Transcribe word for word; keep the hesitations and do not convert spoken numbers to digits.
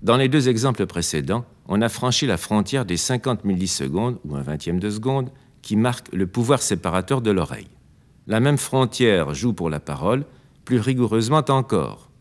Dans les deux exemples précédents, on a franchi la frontière des cinquante millisecondes, ou un vingtième de seconde, qui marque le pouvoir séparateur de l'oreille. La même frontière joue pour la parole, plus rigoureusement encore.